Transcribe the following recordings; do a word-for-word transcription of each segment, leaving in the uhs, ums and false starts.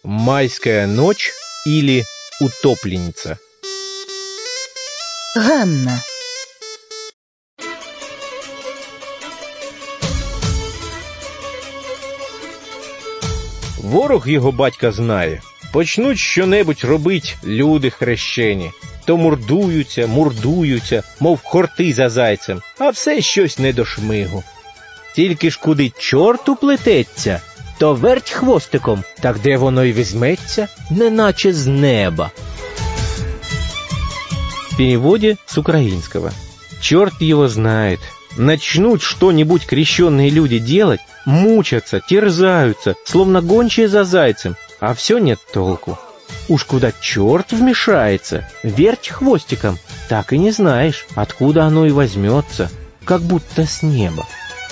Майская ночь или утопленница? Ганна. Ворог його батька знає. Почнуть що-небудь робить люди хрещені. То мурдуються, мурдуються, мов хорти за зайцем, а все щось не до шмигу. Тільки ж куди чорт уплететься, то верть хвостиком, так де воно й візьметься, неначе з неба. В переводе с украинского. Черт его знает. Начнут что-нибудь крещенные люди делать, мучатся, терзаются, словно гончие за зайцем, а все нет толку. Уж куда черт вмешается, верть хвостиком, так и не знаешь, откуда оно и возьмется, как будто с неба.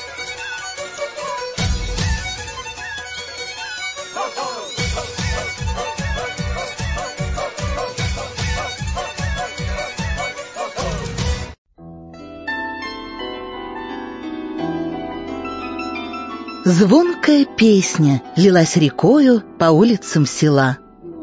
Звонкая песня лилась рекою по улицам села.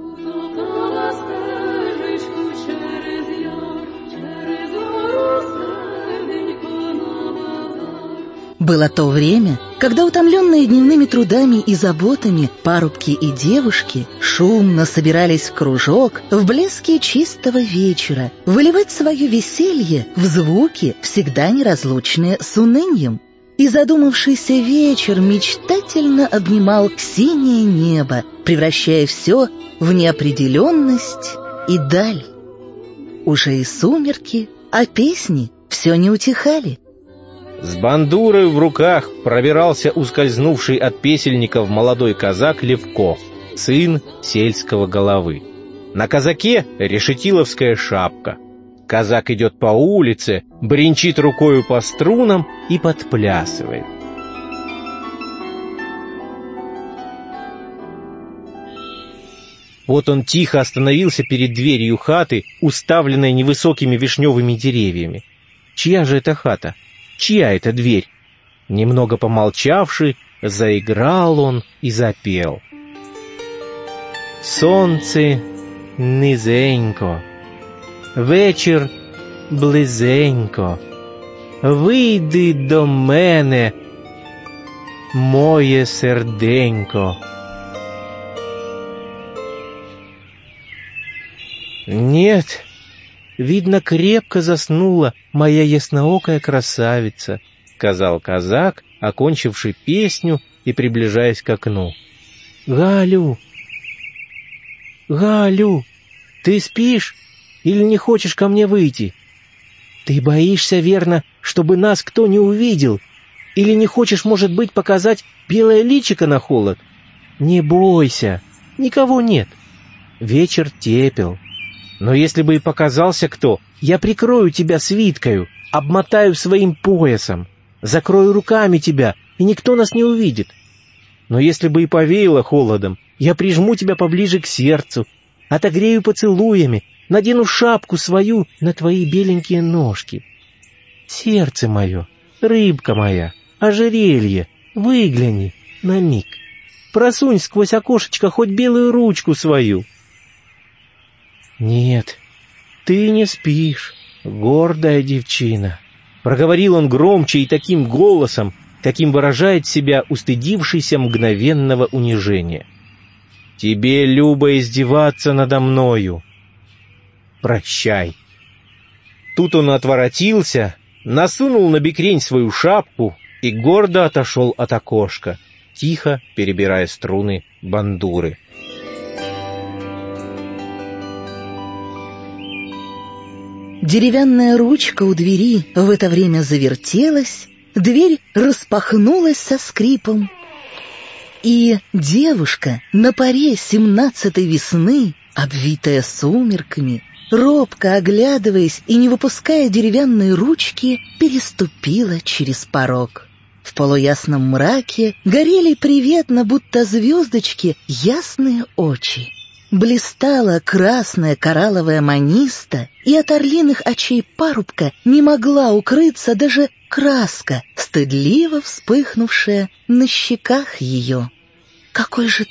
Было то время, когда утомленные дневными трудами и заботами парубки и девушки шумно собирались в кружок в блеске чистого вечера, выливать свое веселье в звуки, всегда неразлучные с унынием. И задумавшийся вечер мечтательно обнимал синее небо, превращая все в неопределенность и даль. Уже и сумерки, а песни все не утихали. С бандурой в руках пробирался ускользнувший от песельников молодой казак Левко, сын сельского головы. На казаке решетиловская шапка. Казак идет по улице, бренчит рукою по струнам и подплясывает. Вот он тихо остановился перед дверью хаты, уставленной невысокими вишневыми деревьями. Чья же это хата? Чья это дверь? Немного помолчавши, заиграл он и запел. Солнце низенько, вечір близенько, вийди до мене, моє серденько. Нет, видно, крепко заснула моя ясноокая красавица, сказал казак, окончивший песню и приближаясь к окну. Галю, Галю, ты спишь? Или не хочешь ко мне выйти? Ты боишься, верно, чтобы нас кто не увидел? Или не хочешь, может быть, показать белое личико на холод? Не бойся, никого нет. Вечер тепел. Но если бы и показался кто, я прикрою тебя свиткою, обмотаю своим поясом, закрою руками тебя, и никто нас не увидит. Но если бы и повеяло холодом, я прижму тебя поближе к сердцу, отогрею поцелуями, надену шапку свою на твои беленькие ножки. Сердце мое, рыбка моя, ожерелье, выгляни на миг. Просунь сквозь окошечко хоть белую ручку свою. Нет, ты не спишь, гордая девчина. Проговорил он громче и таким голосом, каким выражает себя устыдившийся мгновенного унижения. Тебе любо издеваться надо мною. Прощай. Тут он отворотился, насунул на бекрень свою шапку и гордо отошел от окошка, тихо перебирая струны бандуры. Деревянная ручка у двери в это время завертелась, дверь распахнулась со скрипом, и девушка на поре семнадцатой весны, обвитая сумерками, робко оглядываясь и не выпуская деревянной ручки, переступила через порог. В полуясном мраке горели приветно, будто звездочки, ясные очи. Блистала красная коралловая маниста, и от орлиных очей парубка не могла укрыться даже краска, стыдливо вспыхнувшая на щеках ее. «Какой же ты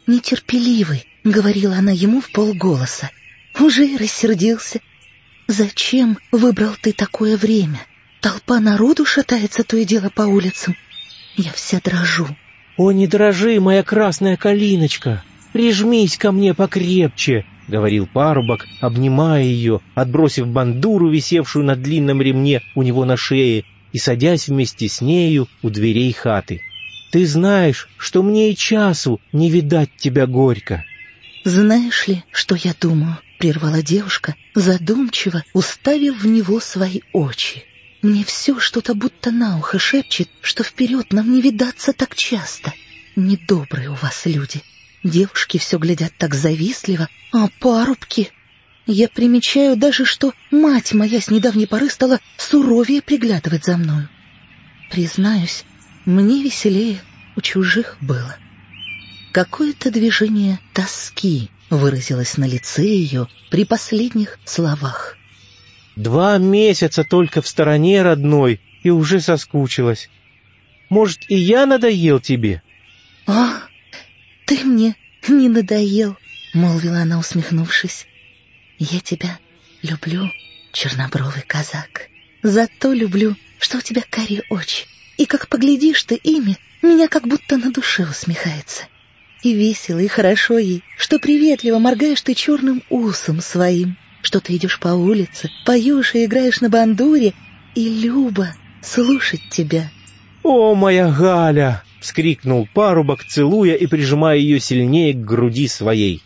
нетерпеливый», — говорила она ему вполголоса. «Уже и рассердился. Зачем выбрал ты такое время? Толпа народу шатается то и дело по улицам. Я вся дрожу». «О, не дрожи, моя красная калиночка! Прижмись ко мне покрепче!» — говорил парубок, обнимая ее, отбросив бандуру, висевшую на длинном ремне у него на шее, и садясь вместе с нею у дверей хаты. «Ты знаешь, что мне и часу не видать тебя горько». «Знаешь ли, что я думаю?» — прервала девушка, задумчиво уставив в него свои очи. «Мне все что-то будто на ухо шепчет, что вперед нам не видаться так часто. Недобрые у вас люди. Девушки все глядят так завистливо, а парубки... Я примечаю даже, что мать моя с недавней поры стала суровее приглядывать за мною. Признаюсь, мне веселее у чужих было». Какое-то движение тоски выразилось на лице ее при последних словах. «Два месяца только в стороне родной, и уже соскучилась. Может, и я надоел тебе?» «А, ты мне не надоел», — молвила она, усмехнувшись. «Я тебя люблю, чернобровый казак. Зато люблю, что у тебя карие очи, и как поглядишь ты ими, меня как будто на душе усмехается. И весело, и хорошо ей, что приветливо моргаешь ты черным усом своим, что ты идешь по улице, поешь и играешь на бандуре, и любо слушать тебя». «О, моя Галя!» — вскрикнул парубок, целуя и прижимая ее сильнее к груди своей.